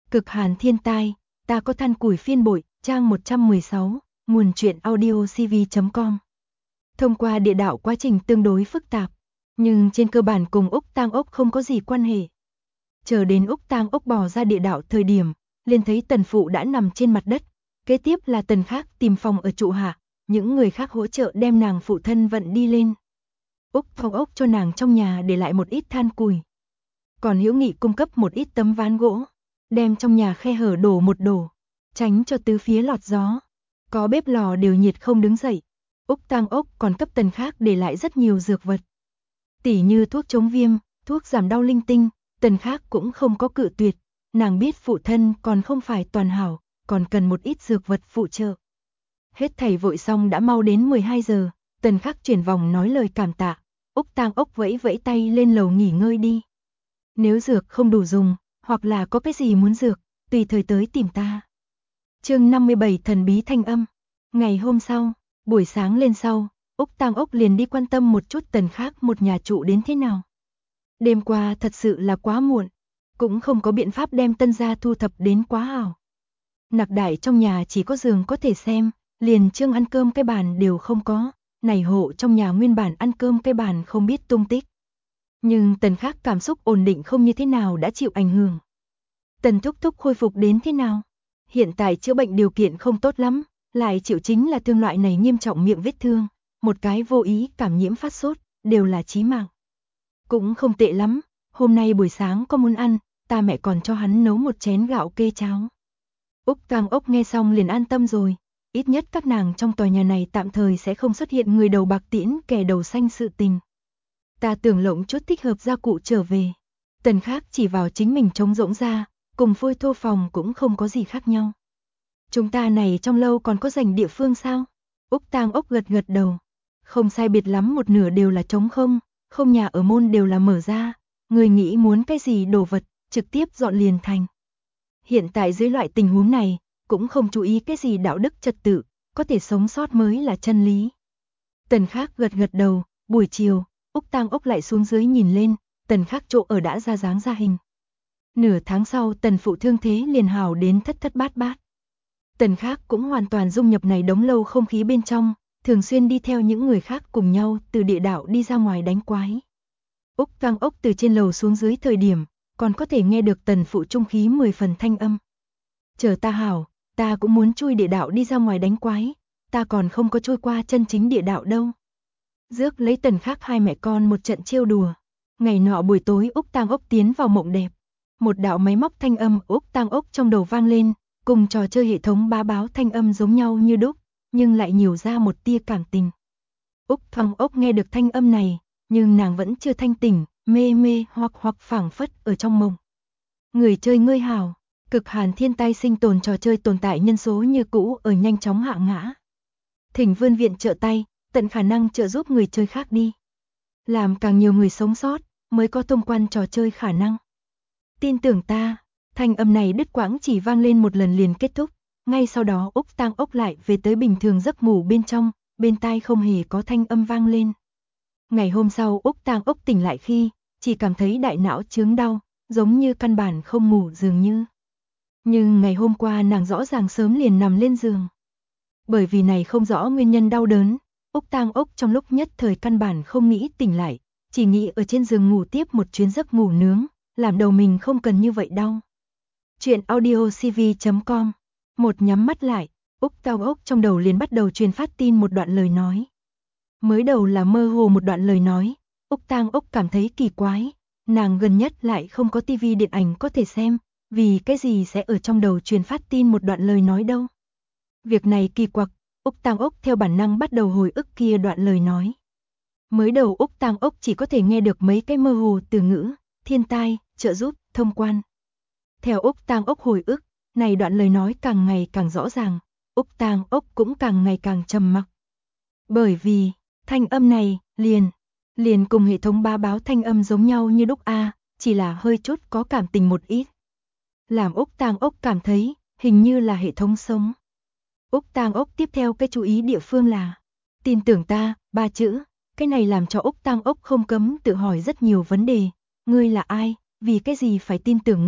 Cực hàn thiên tai, ta có than củi phiên bội, trang 116, nguồn truyện audio cv.com. Thông qua địa đạo quá trình tương đối phức tạp, nhưng trên cơ bản cùng Úc Tang Ốc không có gì quan hệ. Chờ đến Úc Tang Ốc bò ra địa đạo thời điểm, liền thấy Tần phụ đã nằm trên mặt đất, kế tiếp là Tần khác tìm phòng ở trụ hạ, những người khác hỗ trợ đem nàng phụ thân vận đi lên. Úc Tang Ốc cho nàng trong nhà để lại một ít than củi, còn Hữu Nghị cung cấp một ít tấm ván gỗ, đem trong nhà khe hở đổ một đổ, tránh cho tứ phía lọt gió. Có bếp lò đều nhiệt không đứng dậy. Úc Tang Ốc còn cấp Tần khác để lại rất nhiều dược vật, tỉ như thuốc chống viêm, thuốc giảm đau linh tinh. Tần khác cũng không có cự tuyệt, nàng biết phụ thân còn không phải toàn hảo, còn cần một ít dược vật phụ trợ. Hết thảy vội xong đã mau đến 12 giờ, Tần khác chuyển vòng nói lời cảm tạ. Úc Tang Ốc vẫy vẫy tay lên lầu nghỉ ngơi đi. Nếu dược không đủ dùng, hoặc là có cái gì muốn dược, tùy thời tới tìm ta. Chương 57 thần bí thanh âm. Ngày hôm sau, buổi sáng lên sau, Úc Tang Ốc liền đi quan tâm một chút Tần khác một nhà trụ đến thế nào. Đêm qua thật sự là quá muộn, cũng không có biện pháp đem Tân gia thu thập đến quá hảo. Nặc đại trong nhà chỉ có giường có thể xem, liền chương ăn cơm cái bàn đều không có, này hộ trong nhà nguyên bản ăn cơm cái bàn không biết tung tích. Nhưng Tần khác cảm xúc ổn định không như thế nào đã chịu ảnh hưởng. Tần thúc thúc khôi phục đến thế nào? Hiện tại chữa bệnh điều kiện không tốt lắm, lại chịu chính là thương loại này nghiêm trọng miệng vết thương, một cái vô ý cảm nhiễm phát sốt, đều là chí mạng. Cũng không tệ lắm, hôm nay buổi sáng có muốn ăn, ta mẹ còn cho hắn nấu một chén gạo kê cháo. Úc Tang Ốc nghe xong liền an tâm rồi, ít nhất các nàng trong tòa nhà này tạm thời sẽ không xuất hiện người đầu bạc tiễn kẻ đầu xanh sự tình. Ta tưởng lộng chút thích hợp gia cụ trở về. Tần khác chỉ vào chính mình trống rỗng ra, cùng phôi thô phòng cũng không có gì khác nhau. Chúng ta này trong lâu còn có dành địa phương sao? Úc Tang Ốc gật gật đầu. Không sai biệt lắm, một nửa đều là trống không, không nhà ở môn đều là mở ra. Người nghĩ muốn cái gì đồ vật, trực tiếp dọn liền thành. Hiện tại dưới loại tình huống này, cũng không chú ý cái gì đạo đức trật tự, có thể sống sót mới là chân lý. Tần khác gật gật đầu, buổi chiều, Úc Tang Ốc lại xuống dưới nhìn lên, Tần khác chỗ ở đã ra dáng ra hình. Nửa tháng sau Tần phụ thương thế liền hào đến thất thất bát bát. Tần khác cũng hoàn toàn dung nhập này đống lâu không khí bên trong, thường xuyên đi theo những người khác cùng nhau từ địa đạo đi ra ngoài đánh quái. Úc Tang Ốc từ trên lầu xuống dưới thời điểm, còn có thể nghe được Tần phụ trung khí 10 phần thanh âm. Chờ ta hảo, ta cũng muốn chui địa đạo đi ra ngoài đánh quái, ta còn không có trôi qua chân chính địa đạo đâu. Rước lấy Tần khác hai mẹ con một trận trêu đùa. Ngày nọ buổi tối Úc Tang Ốc tiến vào mộng đẹp. Một đạo máy móc thanh âm Úc Tang Ốc trong đầu vang lên, cùng trò chơi hệ thống bá báo thanh âm giống nhau như đúc, nhưng lại nhiều ra một tia cảm tình. Úc Tang Ốc nghe được thanh âm này, nhưng nàng vẫn chưa thanh tỉnh, mê mê hoặc phảng phất ở trong mộng. Người chơi ngươi hảo, cực hàn thiên tai sinh tồn trò chơi tồn tại nhân số như cũ ở nhanh chóng hạ ngã. Thỉnh vươn viện trợ tay, tận khả năng trợ giúp người chơi khác đi. Làm càng nhiều người sống sót, mới có thông quan trò chơi khả năng. Tin tưởng ta, thanh âm này đứt quãng chỉ vang lên một lần liền kết thúc, ngay sau đó Úc Tang Ốc lại về tới bình thường giấc ngủ bên trong, bên tai không hề có thanh âm vang lên. Ngày hôm sau Úc Tang Ốc tỉnh lại khi, chỉ cảm thấy đại não chướng đau, giống như căn bản không ngủ dường như. Nhưng ngày hôm qua nàng rõ ràng sớm liền nằm lên giường. Bởi vì này không rõ nguyên nhân đau đớn, Úc Tang Ốc trong lúc nhất thời căn bản không nghĩ tỉnh lại, chỉ nghĩ ở trên giường ngủ tiếp một chuyến giấc ngủ nướng, làm đầu mình không cần như vậy đau. Chuyện audio cv.com. Một nhắm mắt lại, Úc Tang Ốc trong đầu liền bắt đầu truyền phát tin một đoạn lời nói. Mới đầu là mơ hồ một đoạn lời nói, Úc Tang Ốc cảm thấy kỳ quái, nàng gần nhất lại không có tivi điện ảnh có thể xem, vì cái gì sẽ ở trong đầu truyền phát tin một đoạn lời nói đâu. Việc này kỳ quặc, Úc Tang Ốc theo bản năng bắt đầu hồi ức kia đoạn lời nói. Mới đầu Úc Tang Ốc chỉ có thể nghe được mấy cái mơ hồ từ ngữ, thiên tai, trợ giúp, thông quan. Theo Úc Tang Ốc hồi ức, này đoạn lời nói càng ngày càng rõ ràng, Úc Tang Ốc cũng càng ngày càng trầm mặc. Bởi vì, thanh âm này, liền cùng hệ thống bá báo thanh âm giống nhau như đúc a, chỉ là hơi chút có cảm tình một ít. Làm Úc Tang Ốc cảm thấy, hình như là hệ thống sống. Úc Tang Ốc tiếp theo cái chú ý địa phương là, tin tưởng ta, 3 chữ, cái này làm cho Úc Tang Ốc không cấm tự hỏi rất nhiều vấn đề. Ngươi là ai, vì cái gì phải tin tưởng ngươi,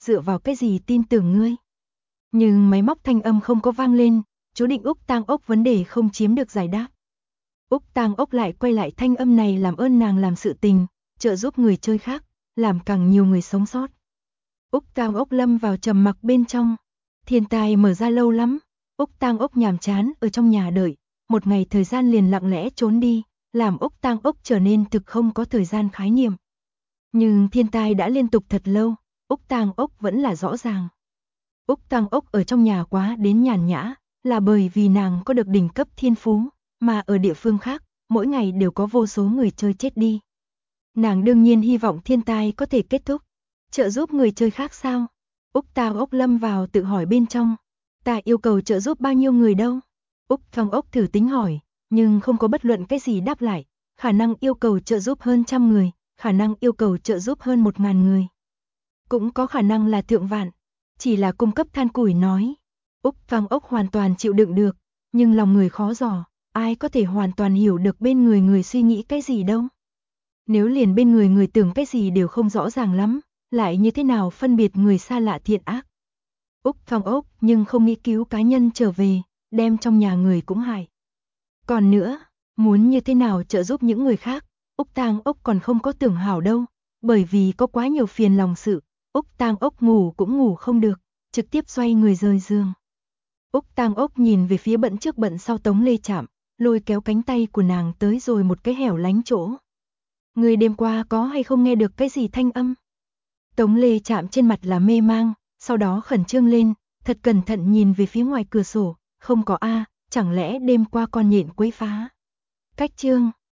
dựa vào cái gì tin tưởng ngươi? Nhưng máy móc thanh âm không có vang lên, chú định Úc Tang Ốc vấn đề không chiếm được giải đáp. Úc Tang Ốc lại quay lại thanh âm này làm ơn nàng làm sự tình, trợ giúp người chơi khác, làm càng nhiều người sống sót. Úc Tang Ốc lâm vào trầm mặc bên trong. Thiên tai mở ra lâu lắm, Úc Tang Ốc nhàm chán ở trong nhà đợi, một ngày thời gian liền lặng lẽ trốn đi, làm Úc Tang Ốc trở nên thực không có thời gian khái niệm. Nhưng thiên tai đã liên tục thật lâu, Úc Tang Ốc vẫn là rõ ràng. Úc Tang Ốc ở trong nhà quá đến nhàn nhã, là bởi vì nàng có được đỉnh cấp thiên phú, mà ở địa phương khác, mỗi ngày đều có vô số người chơi chết đi. Nàng đương nhiên hy vọng thiên tai có thể kết thúc, trợ giúp người chơi khác sao? Úc Tang Ốc lâm vào tự hỏi bên trong, ta yêu cầu trợ giúp bao nhiêu người đâu? Úc Tang Ốc thử tính hỏi, nhưng không có bất luận cái gì đáp lại, khả năng yêu cầu trợ giúp hơn 100 người, khả năng yêu cầu trợ giúp hơn 1000 người. Cũng có khả năng là thượng vạn, chỉ là cung cấp than củi nói. Úc Tang Ốc hoàn toàn chịu đựng được, nhưng lòng người khó dò, ai có thể hoàn toàn hiểu được bên người người suy nghĩ cái gì đâu. Nếu liền bên người người tưởng cái gì đều không rõ ràng lắm, lại như thế nào phân biệt người xa lạ thiện ác. Úc Tang Ốc nhưng không nghĩ cứu cá nhân trở về, đem trong nhà người cũng hại. Còn nữa, muốn như thế nào trợ giúp những người khác, Úc Tang Ốc còn không có tưởng hảo đâu, bởi vì có quá nhiều phiền lòng sự, Úc Tang Ốc ngủ cũng ngủ không được, trực tiếp xoay người rời giường. Úc Tang Ốc nhìn về phía bận trước bận sau Tống Lê Trạm, lôi kéo cánh tay của nàng tới rồi một cái hẻo lánh chỗ. Người đêm qua có hay không nghe được cái gì thanh âm? Tống Lê Trạm trên mặt là mê mang, sau đó khẩn trương lên, thật cẩn thận nhìn về phía ngoài cửa sổ, không có a, chẳng lẽ đêm qua con nhện quấy phá. Cách chương